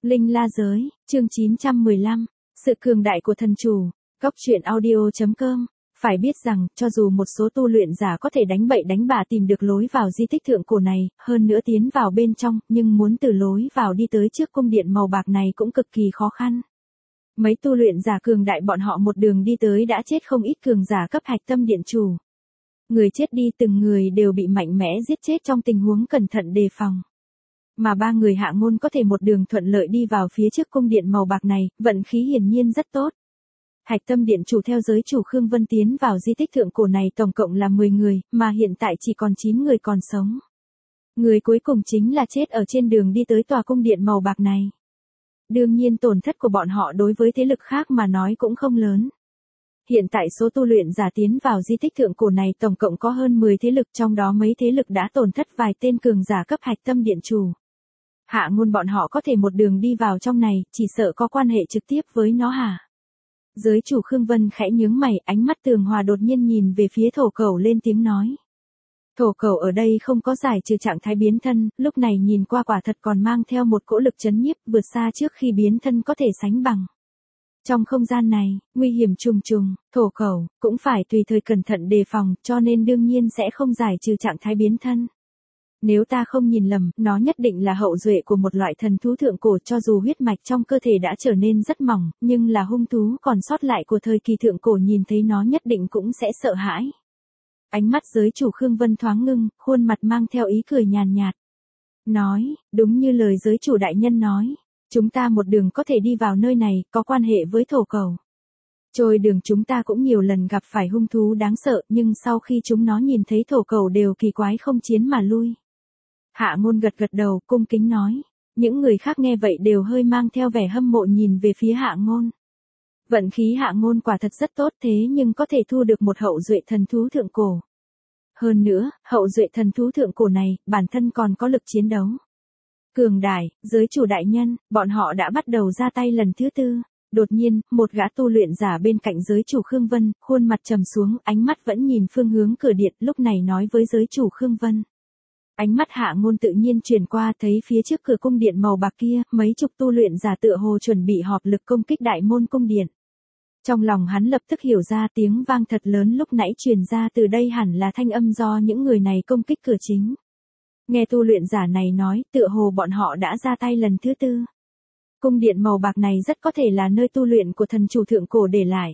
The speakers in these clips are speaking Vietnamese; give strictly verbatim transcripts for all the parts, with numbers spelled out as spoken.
Linh La Giới, chương chín trăm mười lăm, sự cường đại của thần chủ. Góc truyện audio chấm com. Phải biết rằng, cho dù một số tu luyện giả có thể đánh bậy đánh bạ tìm được lối vào di tích thượng cổ này, hơn nữa tiến vào bên trong, nhưng muốn từ lối vào đi tới trước cung điện màu bạc này cũng cực kỳ khó khăn. Mấy tu luyện giả cường đại bọn họ một đường đi tới đã chết không ít cường giả cấp hạch tâm điện chủ. Người chết đi từng người đều bị mạnh mẽ giết chết trong tình huống cẩn thận đề phòng. Mà ba người Hạ Ngôn có thể một đường thuận lợi đi vào phía trước cung điện màu bạc này, vận khí hiển nhiên rất tốt. Hạch tâm điện chủ theo giới chủ Khương Vân tiến vào di tích thượng cổ này tổng cộng là mười người, mà hiện tại chỉ còn chín người còn sống. Người cuối cùng chính là chết ở trên đường đi tới tòa cung điện màu bạc này. Đương nhiên tổn thất của bọn họ đối với thế lực khác mà nói cũng không lớn. Hiện tại số tu luyện giả tiến vào di tích thượng cổ này tổng cộng có hơn mười thế lực, trong đó mấy thế lực đã tổn thất vài tên cường giả cấp hạch tâm điện chủ. Hạ Ngôn bọn họ có thể một đường đi vào trong này, chỉ sợ có quan hệ trực tiếp với nó hả? Giới chủ Khương Vân khẽ nhướng mày, ánh mắt tường hòa đột nhiên nhìn về phía thổ cẩu lên tiếng nói. Thổ cẩu ở đây không có giải trừ trạng thái biến thân, lúc này nhìn qua quả thật còn mang theo một cỗ lực chấn nhiếp vượt xa trước khi biến thân có thể sánh bằng. Trong không gian này, nguy hiểm trùng trùng, thổ cẩu, cũng phải tùy thời cẩn thận đề phòng, cho nên đương nhiên sẽ không giải trừ trạng thái biến thân. Nếu ta không nhìn lầm, nó nhất định là hậu duệ của một loại thần thú thượng cổ, cho dù huyết mạch trong cơ thể đã trở nên rất mỏng, nhưng là hung thú còn sót lại của thời kỳ thượng cổ nhìn thấy nó nhất định cũng sẽ sợ hãi. Ánh mắt giới chủ Khương Vân thoáng ngưng, khuôn mặt mang theo ý cười nhàn nhạt. Nói, đúng như lời giới chủ đại nhân nói, chúng ta một đường có thể đi vào nơi này, có quan hệ với thổ cẩu. Trôi đường chúng ta cũng nhiều lần gặp phải hung thú đáng sợ, nhưng sau khi chúng nó nhìn thấy thổ cẩu đều kỳ quái không chiến mà lui. Hạ Ngôn gật gật đầu, cung kính nói. Những người khác nghe vậy đều hơi mang theo vẻ hâm mộ nhìn về phía Hạ Ngôn. Vận khí Hạ Ngôn quả thật rất tốt, thế nhưng có thể thu được một hậu duệ thần thú thượng cổ. Hơn nữa, hậu duệ thần thú thượng cổ này, bản thân còn có lực chiến đấu. Cường đại, giới chủ đại nhân, bọn họ đã bắt đầu ra tay lần thứ tư. Đột nhiên, một gã tu luyện giả bên cạnh giới chủ Khương Vân, khuôn mặt trầm xuống, ánh mắt vẫn nhìn phương hướng cửa điện, lúc này nói với giới chủ Khương Vân. Ánh mắt Hạ Ngôn tự nhiên chuyển qua, thấy phía trước cửa cung điện màu bạc kia, mấy chục tu luyện giả tựa hồ chuẩn bị họp lực công kích đại môn cung điện. Trong lòng hắn lập tức hiểu ra tiếng vang thật lớn lúc nãy truyền ra từ đây hẳn là thanh âm do những người này công kích cửa chính. Nghe tu luyện giả này nói, tựa hồ bọn họ đã ra tay lần thứ tư. Cung điện màu bạc này rất có thể là nơi tu luyện của thần chủ thượng cổ để lại.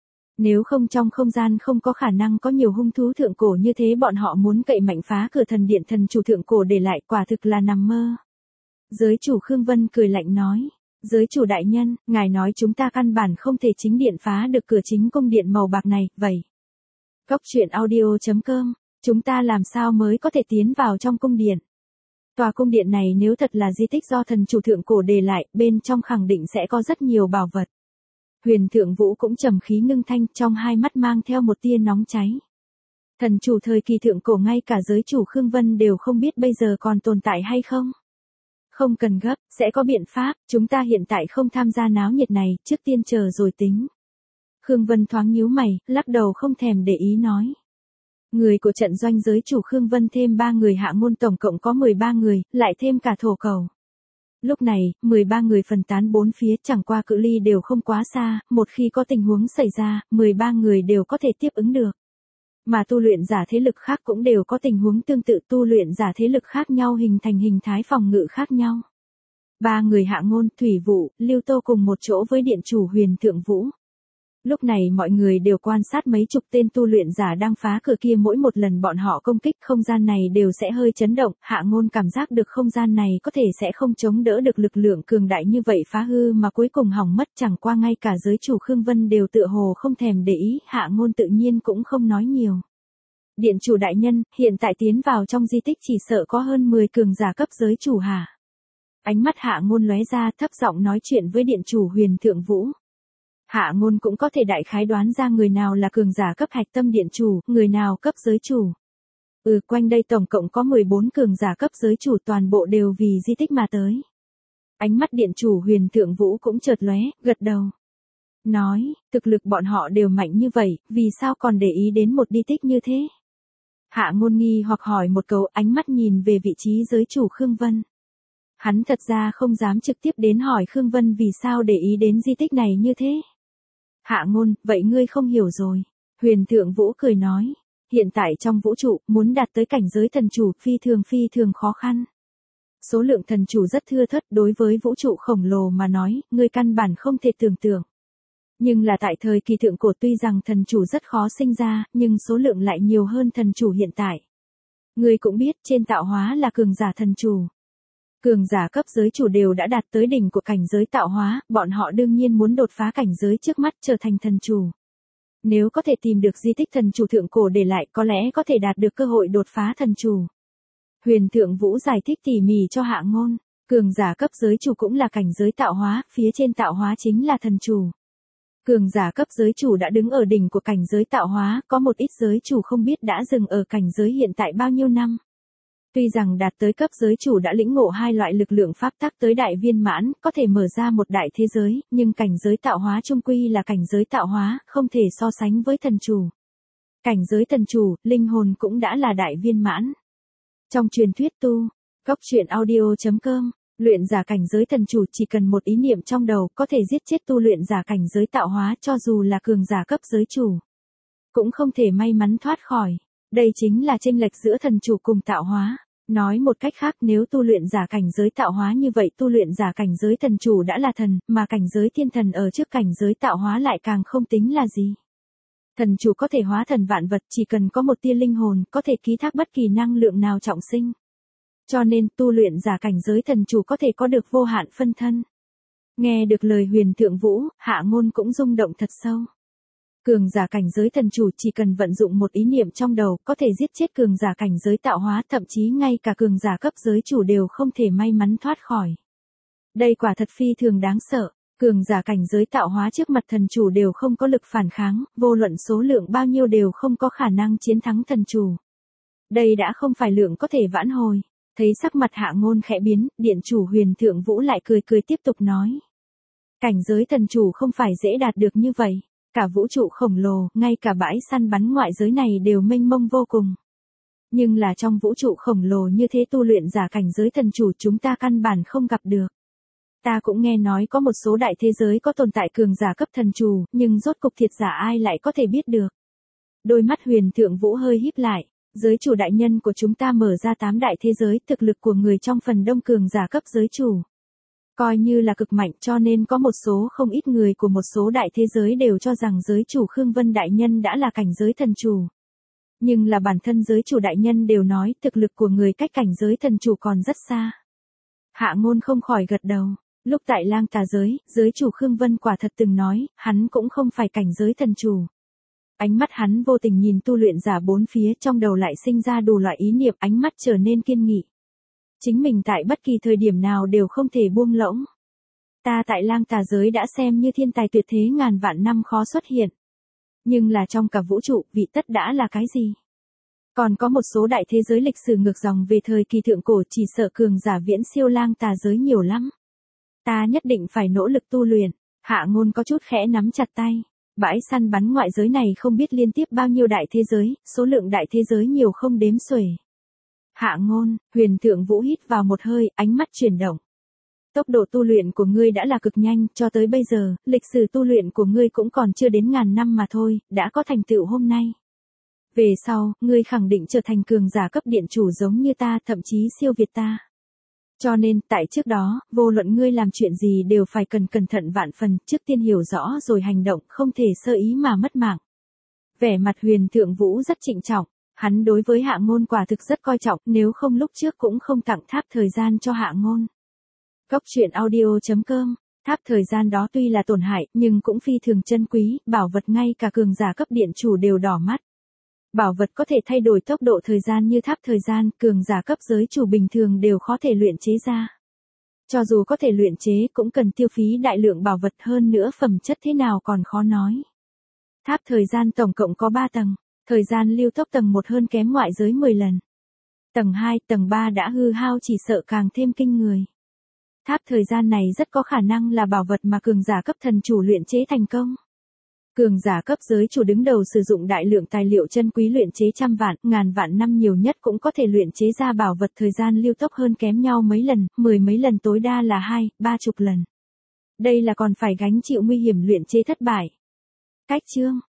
Nếu không trong không gian không có khả năng có nhiều hung thú thượng cổ như thế, bọn họ muốn cậy mạnh phá cửa thần điện thần chủ thượng cổ để lại quả thực là nằm mơ. Giới chủ Khương Vân cười lạnh nói. Giới chủ đại nhân, ngài nói chúng ta căn bản không thể chính điện phá được cửa chính cung điện màu bạc này, vậy. Góc truyện audio chấm com, chúng ta làm sao mới có thể tiến vào trong cung điện? Tòa cung điện này nếu thật là di tích do thần chủ thượng cổ để lại, bên trong khẳng định sẽ có rất nhiều bảo vật. Huyền Thượng Vũ cũng trầm khí ngưng thanh, trong hai mắt mang theo một tia nóng cháy. Thần chủ thời kỳ thượng cổ ngay cả giới chủ Khương Vân đều không biết bây giờ còn tồn tại hay không. Không cần gấp, sẽ có biện pháp, chúng ta hiện tại không tham gia náo nhiệt này, trước tiên chờ rồi tính. Khương Vân thoáng nhíu mày, lắc đầu không thèm để ý nói. Người của trận doanh giới chủ Khương Vân thêm ba người Hạ Ngôn tổng cộng có mười ba người, lại thêm cả thổ cẩu. Lúc này, mười ba người phân tán bốn phía, chẳng qua cự ly đều không quá xa, một khi có tình huống xảy ra, mười ba người đều có thể tiếp ứng được. Mà tu luyện giả thế lực khác cũng đều có tình huống tương tự, tu luyện giả thế lực khác nhau hình thành hình thái phòng ngự khác nhau. Ba người Hạ Ngôn, Thủy Vũ, Lưu Tô cùng một chỗ với điện chủ Huyền Thượng Vũ. Lúc này mọi người đều quan sát mấy chục tên tu luyện giả đang phá cửa kia, mỗi một lần bọn họ công kích không gian này đều sẽ hơi chấn động, Hạ Ngôn cảm giác được không gian này có thể sẽ không chống đỡ được lực lượng cường đại như vậy phá hư mà cuối cùng hỏng mất, chẳng qua ngay cả giới chủ Khương Vân đều tựa hồ không thèm để ý, Hạ Ngôn tự nhiên cũng không nói nhiều. Điện chủ đại nhân, hiện tại tiến vào trong di tích chỉ sợ có hơn mười cường giả cấp giới chủ hả? Ánh mắt Hạ Ngôn lóe ra, thấp giọng nói chuyện với điện chủ Huyền Thượng Vũ. Hạ Ngôn cũng có thể đại khái đoán ra người nào là cường giả cấp hạch tâm điện chủ, người nào cấp giới chủ. Ừ, quanh đây tổng cộng có mười bốn cường giả cấp giới chủ, toàn bộ đều vì di tích mà tới. Ánh mắt điện chủ Huyền Thượng Vũ cũng chợt lóe, gật đầu. Nói, thực lực bọn họ đều mạnh như vậy, vì sao còn để ý đến một di tích như thế? Hạ Ngôn nghi hoặc hỏi một câu, ánh mắt nhìn về vị trí giới chủ Khương Vân. Hắn thật ra không dám trực tiếp đến hỏi Khương Vân vì sao để ý đến di tích này như thế. Hạ Ngôn, vậy ngươi không hiểu rồi. Huyền Thượng Vũ cười nói. Hiện tại trong vũ trụ, muốn đạt tới cảnh giới thần chủ phi thường phi thường khó khăn. Số lượng thần chủ rất thưa thớt đối với vũ trụ khổng lồ mà nói, ngươi căn bản không thể tưởng tượng. Nhưng là tại thời kỳ thượng cổ tuy rằng thần chủ rất khó sinh ra, nhưng số lượng lại nhiều hơn thần chủ hiện tại. Ngươi cũng biết trên tạo hóa là cường giả thần chủ. Cường giả cấp giới chủ đều đã đạt tới đỉnh của cảnh giới tạo hóa, bọn họ đương nhiên muốn đột phá cảnh giới trước mắt trở thành thần chủ. Nếu có thể tìm được di tích thần chủ thượng cổ để lại có lẽ có thể đạt được cơ hội đột phá thần chủ. Huyền Thượng Vũ giải thích tỉ mỉ cho Hạ Ngôn, cường giả cấp giới chủ cũng là cảnh giới tạo hóa, phía trên tạo hóa chính là thần chủ. Cường giả cấp giới chủ đã đứng ở đỉnh của cảnh giới tạo hóa, có một ít giới chủ không biết đã dừng ở cảnh giới hiện tại bao nhiêu năm. Tuy rằng đạt tới cấp giới chủ đã lĩnh ngộ hai loại lực lượng pháp tắc tới đại viên mãn, có thể mở ra một đại thế giới, nhưng cảnh giới tạo hóa chung quy là cảnh giới tạo hóa, không thể so sánh với thần chủ. Cảnh giới thần chủ, linh hồn cũng đã là đại viên mãn. Trong truyền thuyết tu, góc truyện audio chấm com, luyện giả cảnh giới thần chủ chỉ cần một ý niệm trong đầu có thể giết chết tu luyện giả cảnh giới tạo hóa cho dù là cường giả cấp giới chủ. Cũng không thể may mắn thoát khỏi. Đây chính là chênh lệch giữa thần chủ cùng tạo hóa. Nói một cách khác nếu tu luyện giả cảnh giới tạo hóa như vậy tu luyện giả cảnh giới thần chủ đã là thần, mà cảnh giới thiên thần ở trước cảnh giới tạo hóa lại càng không tính là gì. Thần chủ có thể hóa thần vạn vật chỉ cần có một tia linh hồn, có thể ký thác bất kỳ năng lượng nào trọng sinh. Cho nên tu luyện giả cảnh giới thần chủ có thể có được vô hạn phân thân. Nghe được lời Huyền Thượng Vũ, Hạ Ngôn cũng rung động thật sâu. Cường giả cảnh giới thần chủ chỉ cần vận dụng một ý niệm trong đầu có thể giết chết cường giả cảnh giới tạo hóa, thậm chí ngay cả cường giả cấp giới chủ đều không thể may mắn thoát khỏi. Đây quả thật phi thường đáng sợ, cường giả cảnh giới tạo hóa trước mặt thần chủ đều không có lực phản kháng, vô luận số lượng bao nhiêu đều không có khả năng chiến thắng thần chủ. Đây đã không phải lượng có thể vãn hồi. Thấy sắc mặt Hạ Ngôn khẽ biến, điện chủ Huyền Thượng Vũ lại cười cười tiếp tục nói. Cảnh giới thần chủ không phải dễ đạt được như vậy. Cả vũ trụ khổng lồ, ngay cả bãi săn bắn ngoại giới này đều mênh mông vô cùng. Nhưng là trong vũ trụ khổng lồ như thế tu luyện giả cảnh giới thần chủ chúng ta căn bản không gặp được. Ta cũng nghe nói có một số đại thế giới có tồn tại cường giả cấp thần chủ, nhưng rốt cục thiệt giả ai lại có thể biết được. Đôi mắt Huyền Thượng Vũ hơi híp lại, giới chủ đại nhân của chúng ta mở ra tám đại thế giới, thực lực của người trong phần đông cường giả cấp giới chủ. Coi như là cực mạnh cho nên có một số không ít người của một số đại thế giới đều cho rằng giới chủ Khương Vân đại nhân đã là cảnh giới thần chủ. Nhưng là bản thân giới chủ đại nhân đều nói thực lực của người cách cảnh giới thần chủ còn rất xa. Hạ Ngôn không khỏi gật đầu. Lúc tại Lang Tà giới, giới chủ Khương Vân quả thật từng nói, hắn cũng không phải cảnh giới thần chủ. Ánh mắt hắn vô tình nhìn tu luyện giả bốn phía trong đầu lại sinh ra đủ loại ý niệm, ánh mắt trở nên kiên nghị. Chính mình tại bất kỳ thời điểm nào đều không thể buông lỏng. Ta tại Lang Tà giới đã xem như thiên tài tuyệt thế ngàn vạn năm khó xuất hiện. Nhưng là trong cả vũ trụ, vị tất đã là cái gì? Còn có một số đại thế giới lịch sử ngược dòng về thời kỳ thượng cổ chỉ sợ cường giả viễn siêu Lang Tà giới nhiều lắm. Ta nhất định phải nỗ lực tu luyện. Hạ Ngôn có chút khẽ nắm chặt tay. Bãi săn bắn ngoại giới này không biết liên tiếp bao nhiêu đại thế giới, số lượng đại thế giới nhiều không đếm xuể. Hạ Ngôn, Huyền Thượng Vũ hít vào một hơi, ánh mắt chuyển động. Tốc độ tu luyện của ngươi đã là cực nhanh, cho tới bây giờ, lịch sử tu luyện của ngươi cũng còn chưa đến ngàn năm mà thôi, đã có thành tựu hôm nay. Về sau, ngươi khẳng định trở thành cường giả cấp điện chủ giống như ta, thậm chí siêu việt ta. Cho nên, tại trước đó, vô luận ngươi làm chuyện gì đều phải cần cẩn thận vạn phần, trước tiên hiểu rõ rồi hành động, không thể sơ ý mà mất mạng. Vẻ mặt Huyền Thượng Vũ rất trịnh trọng, hắn đối với Hạ Ngôn quả thực rất coi trọng, nếu không lúc trước cũng không tặng tháp thời gian cho Hạ Ngôn. Góc truyện audio chấm com, tháp thời gian đó tuy là tổn hại, nhưng cũng phi thường chân quý, bảo vật ngay cả cường giả cấp điện chủ đều đỏ mắt. Bảo vật có thể thay đổi tốc độ thời gian như tháp thời gian, cường giả cấp giới chủ bình thường đều khó thể luyện chế ra. Cho dù có thể luyện chế cũng cần tiêu phí đại lượng bảo vật, hơn nữa phẩm chất thế nào còn khó nói. Tháp thời gian tổng cộng có ba tầng, thời gian lưu tốc tầng một hơn kém ngoại giới mười lần. Tầng hai, tầng ba đã hư hao chỉ sợ càng thêm kinh người. Tháp thời gian này rất có khả năng là bảo vật mà cường giả cấp thần chủ luyện chế thành công. Cường giả cấp giới chủ đứng đầu sử dụng đại lượng tài liệu chân quý luyện chế trăm vạn, ngàn vạn năm nhiều nhất cũng có thể luyện chế ra bảo vật thời gian lưu tốc hơn kém nhau mấy lần, mười mấy lần tối đa là hai, ba chục lần. Đây là còn phải gánh chịu nguy hiểm luyện chế thất bại. Cách chương